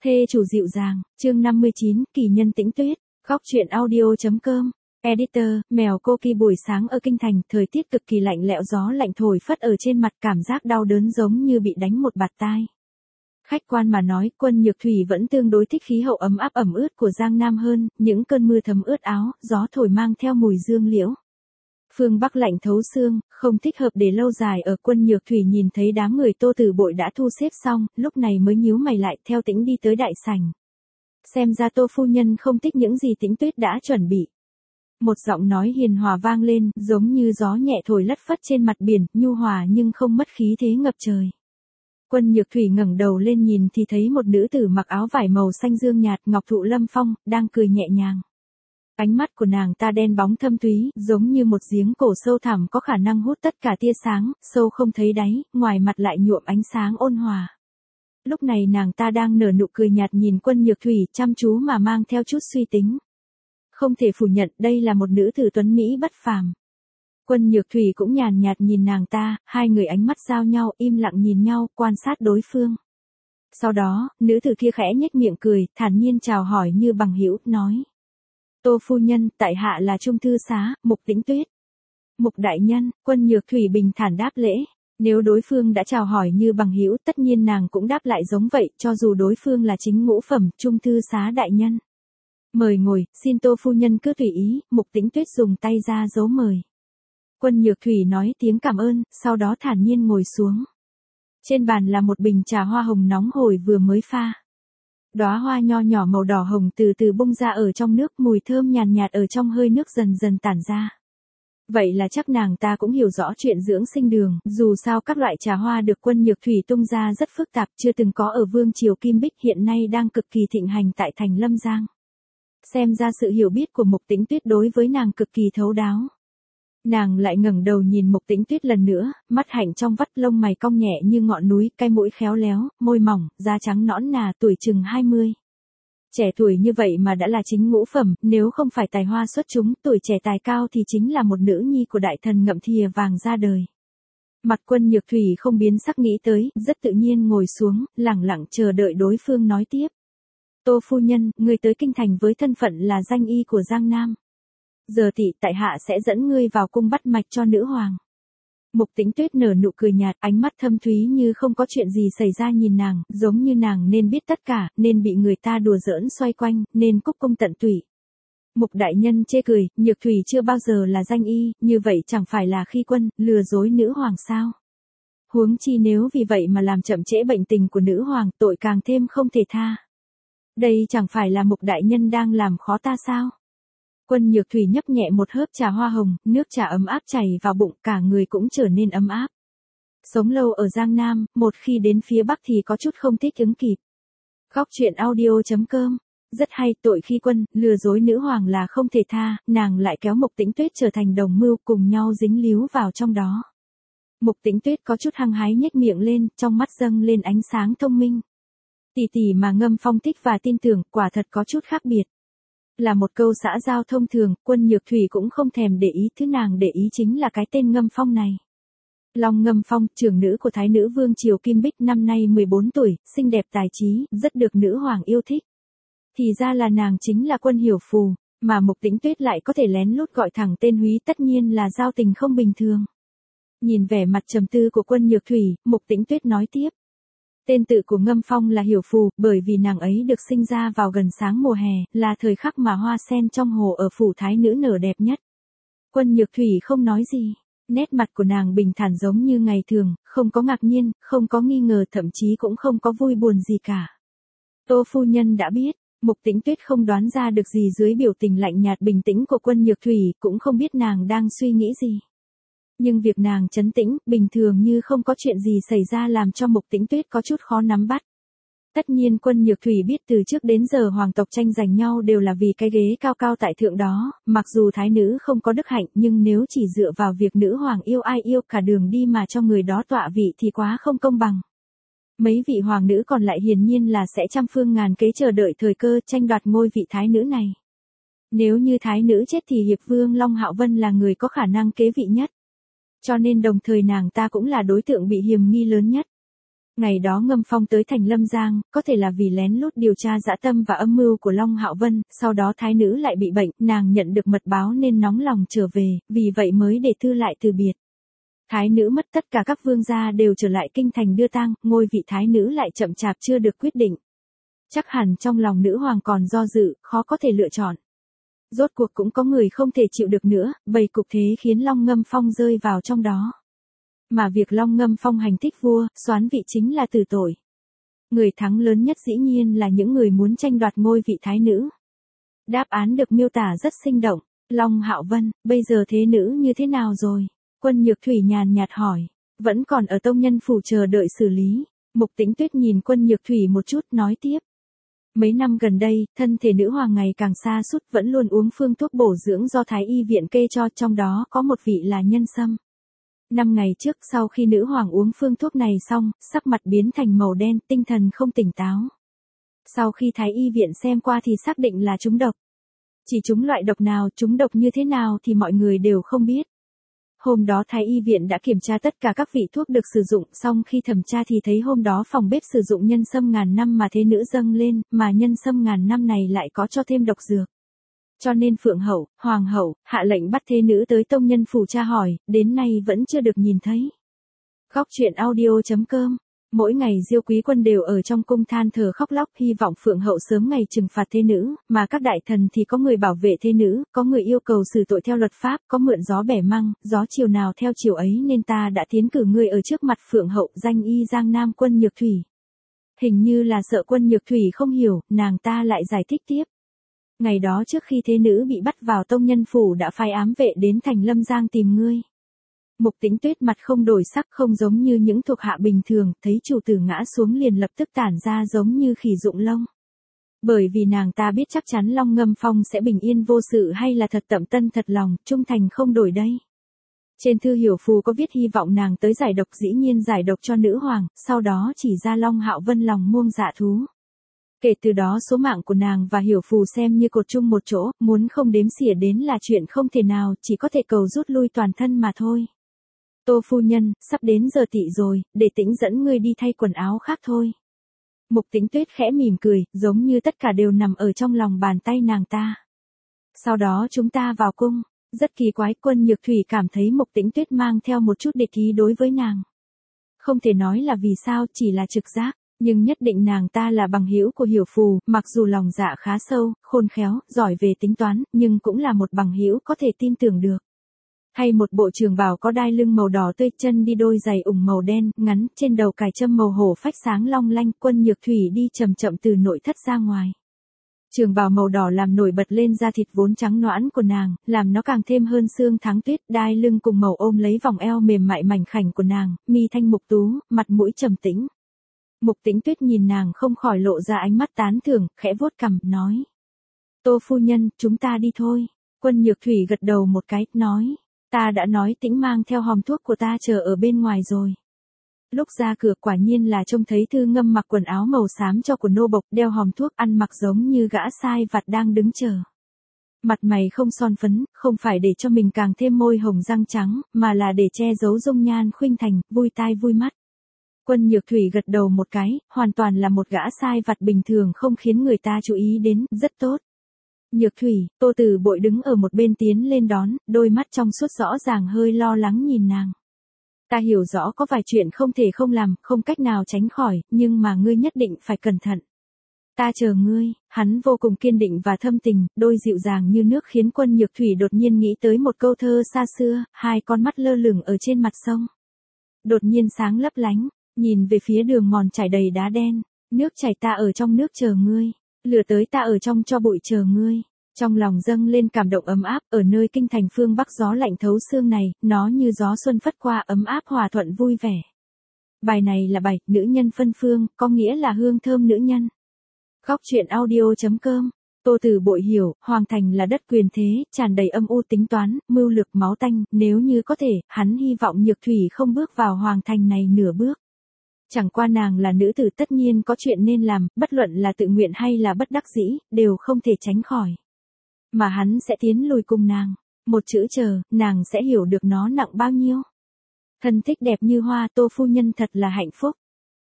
Thê chủ dịu dàng, chương 59, kỳ nhân Tĩnh Tuyết, góc truyện audio.com. Editor, mèo Coki buổi sáng ở kinh thành, thời tiết cực kỳ lạnh lẽo, gió lạnh thổi phất ở trên mặt, cảm giác đau đớn giống như bị đánh một bạt tai. Khách quan mà nói, Quân Nhược Thủy vẫn tương đối thích khí hậu ấm áp ẩm ướt của Giang Nam hơn, những cơn mưa thấm ướt áo, gió thổi mang theo mùi dương liễu. Phương Bắc lạnh thấu xương, không thích hợp để lâu dài ở. Quân Nhược Thủy nhìn thấy đám người Tô Tử Bội đã thu xếp xong, lúc này mới nhíu mày lại, theo Tĩnh đi tới đại sảnh. Xem ra Tô phu nhân không thích những gì Tĩnh Tuyết đã chuẩn bị. Một giọng nói hiền hòa vang lên, giống như gió nhẹ thổi lất phất trên mặt biển, nhu hòa nhưng không mất khí thế ngập trời. Quân Nhược Thủy ngẩng đầu lên nhìn thì thấy một nữ tử mặc áo vải màu xanh dương nhạt, ngọc thụ lâm phong, đang cười nhẹ nhàng. Ánh mắt của nàng ta đen bóng thâm thúy, giống như một giếng cổ sâu thẳm có khả năng hút tất cả tia sáng, sâu không thấy đáy, ngoài mặt lại nhuộm ánh sáng ôn hòa. Lúc này nàng ta đang nở nụ cười nhạt nhìn Quân Nhược Thủy, chăm chú mà mang theo chút suy tính. Không thể phủ nhận đây là một nữ tử tuấn mỹ bất phàm. Quân Nhược Thủy cũng nhàn nhạt nhìn nàng ta, hai người ánh mắt giao nhau, im lặng nhìn nhau, quan sát đối phương. Sau đó, nữ tử kia khẽ nhếch miệng cười, thản nhiên chào hỏi như bằng hữu, nói. Tô phu nhân, tại hạ là Trung thư xá, Mục Tĩnh Tuyết. Mục đại nhân, Quân Nhược Thủy bình thản đáp lễ. Nếu đối phương đã chào hỏi như bằng hữu, tất nhiên nàng cũng đáp lại giống vậy, cho dù đối phương là chính ngũ phẩm, Trung thư xá đại nhân. Mời ngồi, xin Tô phu nhân cứ tùy ý. Mục Tĩnh Tuyết dùng tay ra dấu mời. Quân Nhược Thủy nói tiếng cảm ơn, sau đó thản nhiên ngồi xuống. Trên bàn là một bình trà hoa hồng nóng hổi vừa mới pha. Đóa hoa nho nhỏ màu đỏ hồng từ từ bung ra ở trong nước, mùi thơm nhàn nhạt ở trong hơi nước dần dần tản ra. Vậy là chắc nàng ta cũng hiểu rõ chuyện dưỡng sinh đường, dù sao các loại trà hoa được Quân Nhược Thủy tung ra rất phức tạp, chưa từng có ở vương triều Kim Bích, hiện nay đang cực kỳ thịnh hành tại thành Lâm Giang. Xem ra sự hiểu biết của Mục Tĩnh Tuyết đối với nàng cực kỳ thấu đáo. Nàng lại ngẩng đầu nhìn Mục Tĩnh Tuyết lần nữa, mắt hạnh trong vắt, lông mày cong nhẹ như ngọn núi, cái mũi khéo léo, môi mỏng, da trắng nõn nà, tuổi chừng 20. Trẻ tuổi như vậy mà đã là chính ngũ phẩm, nếu không phải tài hoa xuất chúng, tuổi trẻ tài cao thì chính là một nữ nhi của đại thần ngậm thìa vàng ra đời. Mặt Quân Nhược Thủy không biến sắc, nghĩ tới, rất tự nhiên ngồi xuống, lẳng lặng chờ đợi đối phương nói tiếp. Tô phu nhân, người tới kinh thành với thân phận là danh y của Giang Nam. Giờ thì tại hạ sẽ dẫn ngươi vào cung bắt mạch cho nữ hoàng. Mục Tĩnh Tuyết nở nụ cười nhạt, ánh mắt thâm thúy như không có chuyện gì xảy ra nhìn nàng, giống như nàng nên biết tất cả, nên bị người ta đùa giỡn xoay quanh, nên cúc cung tận tụy. Mục đại nhân chê cười, Nhược Thủy chưa bao giờ là danh y, như vậy chẳng phải là khi quân, lừa dối nữ hoàng sao? Huống chi nếu vì vậy mà làm chậm trễ bệnh tình của nữ hoàng, tội càng thêm không thể tha. Đây chẳng phải là Mục đại nhân đang làm khó ta sao? Quân Nhược Thủy nhấp nhẹ một hớp trà hoa hồng, nước trà ấm áp chảy vào bụng, cả người cũng trở nên ấm áp. Sống lâu ở Giang Nam, một khi đến phía Bắc thì có chút không thích ứng kịp. Góc truyện audio.com. Rất hay, tội khi quân, lừa dối nữ hoàng là không thể tha, nàng lại kéo Mục Tĩnh Tuyết trở thành đồng mưu, cùng nhau dính líu vào trong đó. Mục Tĩnh Tuyết có chút hăng hái nhếch miệng lên, trong mắt dâng lên ánh sáng thông minh. Tỷ tỷ mà Ngâm Phong thích và tin tưởng, quả thật có chút khác biệt. Là một câu xã giao thông thường, Quân Nhược Thủy cũng không thèm để ý, thứ nàng để ý chính là cái tên Ngâm Phong này. Long Ngâm Phong, trưởng nữ của Thái nữ vương triều Kim Bích, năm nay 14 tuổi, xinh đẹp tài trí, rất được nữ hoàng yêu thích. Thì ra là nàng chính là Quân Hiểu Phù, mà Mục Tĩnh Tuyết lại có thể lén lút gọi thẳng tên húy, tất nhiên là giao tình không bình thường. Nhìn vẻ mặt trầm tư của Quân Nhược Thủy, Mục Tĩnh Tuyết nói tiếp. Tên tự của Ngâm Phong là Hiểu Phù, bởi vì nàng ấy được sinh ra vào gần sáng mùa hè, là thời khắc mà hoa sen trong hồ ở phủ thái nữ nở đẹp nhất. Quân Nhược Thủy không nói gì, nét mặt của nàng bình thản giống như ngày thường, không có ngạc nhiên, không có nghi ngờ, thậm chí cũng không có vui buồn gì cả. Tô phu nhân đã biết. Mục Tĩnh Tuyết không đoán ra được gì dưới biểu tình lạnh nhạt bình tĩnh của Quân Nhược Thủy, cũng không biết nàng đang suy nghĩ gì. Nhưng việc nàng trấn tĩnh, bình thường như không có chuyện gì xảy ra làm cho Mục Tĩnh Tuyết có chút khó nắm bắt. Tất nhiên Quân Nhược Thủy biết từ trước đến giờ hoàng tộc tranh giành nhau đều là vì cái ghế cao cao tại thượng đó, mặc dù thái nữ không có đức hạnh, nhưng nếu chỉ dựa vào việc nữ hoàng yêu ai yêu cả đường đi mà cho người đó tọa vị thì quá không công bằng. Mấy vị hoàng nữ còn lại hiển nhiên là sẽ trăm phương ngàn kế chờ đợi thời cơ tranh đoạt ngôi vị thái nữ này. Nếu như thái nữ chết thì hiệp vương Long Hạo Vân là người có khả năng kế vị nhất. Cho nên đồng thời nàng ta cũng là đối tượng bị hiềm nghi lớn nhất. Ngày đó Ngâm Phong tới thành Lâm Giang, có thể là vì lén lút điều tra dã tâm và âm mưu của Long Hạo Vân, sau đó thái nữ lại bị bệnh, nàng nhận được mật báo nên nóng lòng trở về, vì vậy mới để thư lại từ biệt. Thái nữ mất, tất cả các vương gia đều trở lại kinh thành đưa tang, ngôi vị thái nữ lại chậm chạp chưa được quyết định. Chắc hẳn trong lòng nữ hoàng còn do dự, khó có thể lựa chọn. Rốt cuộc cũng có người không thể chịu được nữa, bầy cục thế khiến Long Ngâm Phong rơi vào trong đó. Mà việc Long Ngâm Phong hành thích vua, soán vị chính là tử tội. Người thắng lớn nhất dĩ nhiên là những người muốn tranh đoạt ngôi vị thái nữ. Đáp án được miêu tả rất sinh động. Long Hạo Vân, bây giờ thế nữ như thế nào rồi? Quân Nhược Thủy nhàn nhạt hỏi. Vẫn còn ở tông nhân phủ chờ đợi xử lý. Mục Tĩnh Tuyết nhìn Quân Nhược Thủy một chút nói tiếp. Mấy năm gần đây, thân thể nữ hoàng ngày càng sa sút, vẫn luôn uống phương thuốc bổ dưỡng do Thái y viện kê cho, trong đó có một vị là nhân sâm. 5 ngày trước sau khi nữ hoàng uống phương thuốc này xong, sắc mặt biến thành màu đen, tinh thần không tỉnh táo. Sau khi Thái y viện xem qua thì xác định là trúng độc. Chỉ trúng loại độc nào, trúng độc như thế nào thì mọi người đều không biết. Hôm đó Thái y viện đã kiểm tra tất cả các vị thuốc được sử dụng, xong khi thẩm tra thì thấy hôm đó phòng bếp sử dụng nhân sâm ngàn năm mà thế nữ dâng lên, mà nhân sâm ngàn năm này lại có cho thêm độc dược. Cho nên Phượng hậu, Hoàng hậu, hạ lệnh bắt thế nữ tới tông nhân phủ tra hỏi, đến nay vẫn chưa được nhìn thấy. Khóc chuyện audio.com. Mỗi ngày Diêu Quý Quân đều ở trong cung than thở khóc lóc, hy vọng Phượng hậu sớm ngày trừng phạt thế nữ, mà các đại thần thì có người bảo vệ thế nữ, có người yêu cầu xử tội theo luật pháp, có mượn gió bẻ măng, gió chiều nào theo chiều ấy, nên ta đã tiến cử ngươi ở trước mặt Phượng hậu, danh y Giang Nam Quân Nhược Thủy. Hình như là sợ Quân Nhược Thủy không hiểu, nàng ta lại giải thích tiếp. Ngày đó trước khi thế nữ bị bắt vào tông nhân phủ đã phái ám vệ đến thành Lâm Giang tìm ngươi. Mục Tĩnh Tuyết mặt không đổi sắc, không giống như những thuộc hạ bình thường, thấy chủ tử ngã xuống liền lập tức tản ra giống như khỉ rụng lông. Bởi vì nàng ta biết chắc chắn Long Ngâm Phong sẽ bình yên vô sự, hay là thật tận tâm thật lòng, trung thành không đổi đây. Trên thư hiểu phù có viết hy vọng nàng tới giải độc, dĩ nhiên giải độc cho nữ hoàng, sau đó chỉ ra Long Hạo Vân lòng muông dạ thú. Kể từ đó số mạng của nàng và hiểu phù xem như cột chung một chỗ, muốn không đếm xỉa đến là chuyện không thể nào, chỉ có thể cầu rút lui toàn thân mà thôi. Tô phu nhân, sắp đến giờ tỵ rồi, để Tĩnh dẫn ngươi đi thay quần áo khác thôi. Mục Tĩnh Tuyết khẽ mỉm cười, giống như tất cả đều nằm ở trong lòng bàn tay nàng ta. Sau đó chúng ta vào cung. Rất kỳ quái, Quân Nhược Thủy cảm thấy Mục Tĩnh Tuyết mang theo một chút địch ý đối với nàng. Không thể nói là vì sao, chỉ là trực giác, nhưng nhất định nàng ta là bằng hữu của hiểu phù, mặc dù lòng dạ khá sâu, khôn khéo, giỏi về tính toán, nhưng cũng là một bằng hữu có thể tin tưởng được. Hay một bộ trường bào có đai lưng màu đỏ tươi, chân đi đôi giày ủng màu đen, ngắn, trên đầu cài châm màu hổ phách sáng long lanh, Quân Nhược Thủy đi chậm chậm từ nội thất ra ngoài. Trường bào màu đỏ làm nổi bật lên da thịt vốn trắng nõn của nàng, làm nó càng thêm hơn xương tháng tuyết, đai lưng cùng màu ôm lấy vòng eo mềm mại mảnh khảnh của nàng, mi thanh mục tú, mặt mũi trầm tĩnh. Mục Tĩnh Tuyết nhìn nàng không khỏi lộ ra ánh mắt tán thưởng, khẽ vuốt cằm, nói. Tô phu nhân, chúng ta đi thôi. Quân Nhược Thủy gật đầu một cái, nói. Ta đã nói Tĩnh mang theo hòm thuốc của ta chờ ở bên ngoài rồi. Lúc ra cửa quả nhiên là trông thấy Thư Ngâm mặc quần áo màu xám cho của nô bộc, đeo hòm thuốc, ăn mặc giống như gã sai vặt đang đứng chờ. Mặt mày không son phấn, không phải để cho mình càng thêm môi hồng răng trắng, mà là để che giấu dung nhan khuynh thành, vui tai vui mắt. Quân Nhược Thủy gật đầu một cái, hoàn toàn là một gã sai vặt bình thường, không khiến người ta chú ý đến, rất tốt. Nhược Thủy, Tô Tử Bội đứng ở một bên tiến lên đón, đôi mắt trong suốt rõ ràng hơi lo lắng nhìn nàng. Ta hiểu rõ có vài chuyện không thể không làm, không cách nào tránh khỏi, nhưng mà ngươi nhất định phải cẩn thận. Ta chờ ngươi, hắn vô cùng kiên định và thâm tình, đôi dịu dàng như nước khiến Quân Nhược Thủy đột nhiên nghĩ tới một câu thơ xa xưa, hai con mắt lơ lửng ở trên mặt sông. Đột nhiên sáng lấp lánh, nhìn về phía đường mòn chảy đầy đá đen, nước chảy ta ở trong nước chờ ngươi, lửa tới ta ở trong tro bụi chờ ngươi. Trong lòng dâng lên cảm động ấm áp, ở nơi kinh thành phương Bắc gió lạnh thấu xương này, nó như gió xuân phất qua ấm áp hòa thuận vui vẻ. Bài này là bài, nữ nhân phân phương, có nghĩa là hương thơm nữ nhân. Khóc chuyện audio.com. Tô Tử Bội hiểu, Hoàng Thành là đất quyền thế, tràn đầy âm u tính toán, mưu lược máu tanh, nếu như có thể, hắn hy vọng Nhược Thủy không bước vào Hoàng Thành này nửa bước. Chẳng qua nàng là nữ tử tất nhiên có chuyện nên làm, bất luận là tự nguyện hay là bất đắc dĩ, đều không thể tránh khỏi. Mà hắn sẽ tiến lùi cùng nàng. Một chữ chờ, nàng sẽ hiểu được nó nặng bao nhiêu. Thân thích đẹp như hoa, Tô phu nhân thật là hạnh phúc.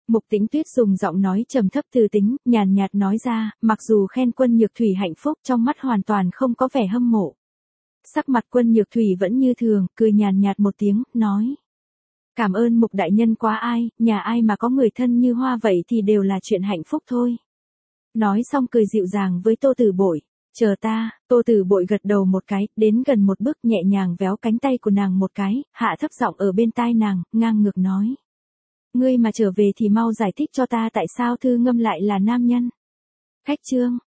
Mục Tĩnh Tuyết dùng giọng nói trầm thấp từ tính, nhàn nhạt nói ra, mặc dù khen Quân Nhược Thủy hạnh phúc trong mắt hoàn toàn không có vẻ hâm mộ. Sắc mặt Quân Nhược Thủy vẫn như thường, cười nhàn nhạt một tiếng, nói. Cảm ơn Mục đại nhân quá ai, nhà ai mà có người thân như Hoa vậy thì đều là chuyện hạnh phúc thôi. Nói xong cười dịu dàng với Tô Tử Bội. Chờ ta, Tô Tử Bội gật đầu một cái, đến gần một bước nhẹ nhàng véo cánh tay của nàng một cái, hạ thấp giọng ở bên tai nàng, ngang ngược nói. Ngươi mà trở về thì mau giải thích cho ta tại sao Thư Ngâm lại là nam nhân. Khách trương.